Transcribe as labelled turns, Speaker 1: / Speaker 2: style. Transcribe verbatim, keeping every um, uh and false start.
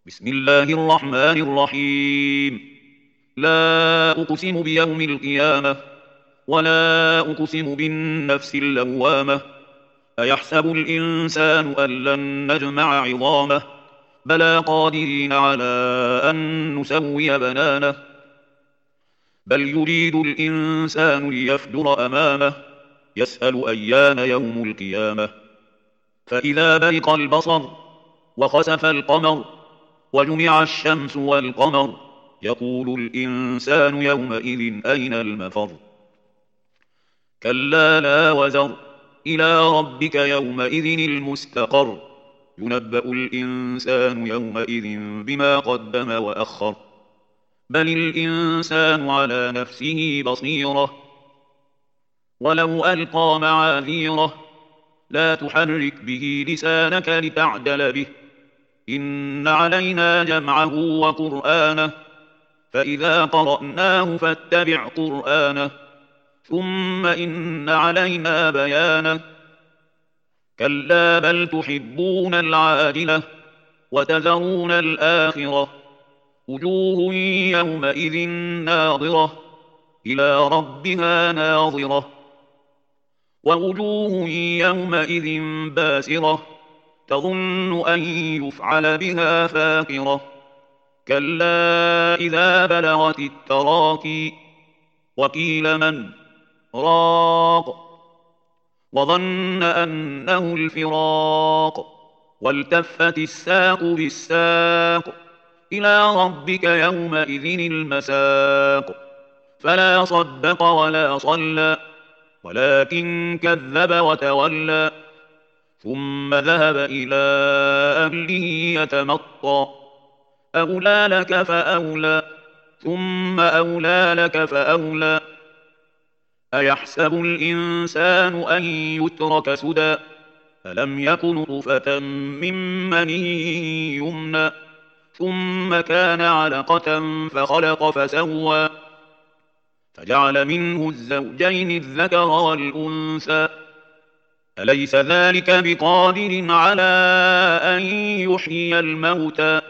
Speaker 1: بسم الله الرحمن الرحيم. لا أقسم بيوم القيامة ولا أقسم بالنفس اللوامة. أيحسب الإنسان أن لن نجمع عظامه بلى قادرين على أن نسوي بنانه. بل يريد الإنسان ليفجر أمامه يسأل أيان يوم القيامة. فإذا برق البصر وخسف القمر وجمع الشمس والقمر يقول الإنسان يومئذ أين المفر. كلا لا وزر إلى ربك يومئذ المستقر. ينبأ الإنسان يومئذ بما قدم وأخر. بل الإنسان على نفسه بصيرة ولو ألقى معاذيره. لا تحرك به لسانك لتعجل به. إن علينا جمعه وقرآنه فإذا قرأناه فاتبع قرآنه ثم إن علينا بيانه. كلا بل تحبون العاجلة وتذرون الآخرة. وجوه يومئذ ناظرة إلى ربها ناظرة. ووجوه يومئذ باسرة تظن أن يفعل بها فاقرة. كلا إذا بلغت التراقي وقيل من راق وظن أنه الفراق والتفت الساق بالساق إلى ربك يومئذ المساق. فلا صدق ولا صلى ولكن كذب وتولى ثم ذهب إلى أهله يتمطى. أولى لك فأولى ثم أولى لك فأولى. أيحسب الإنسان أن يترك سدى ألم يك نطفة من مني يمنى ثم كان علقة فخلق فسوى فجعل منه الزوجين الذكر والأنثى. أليس ذلك بقادر على أن يحيي الموتى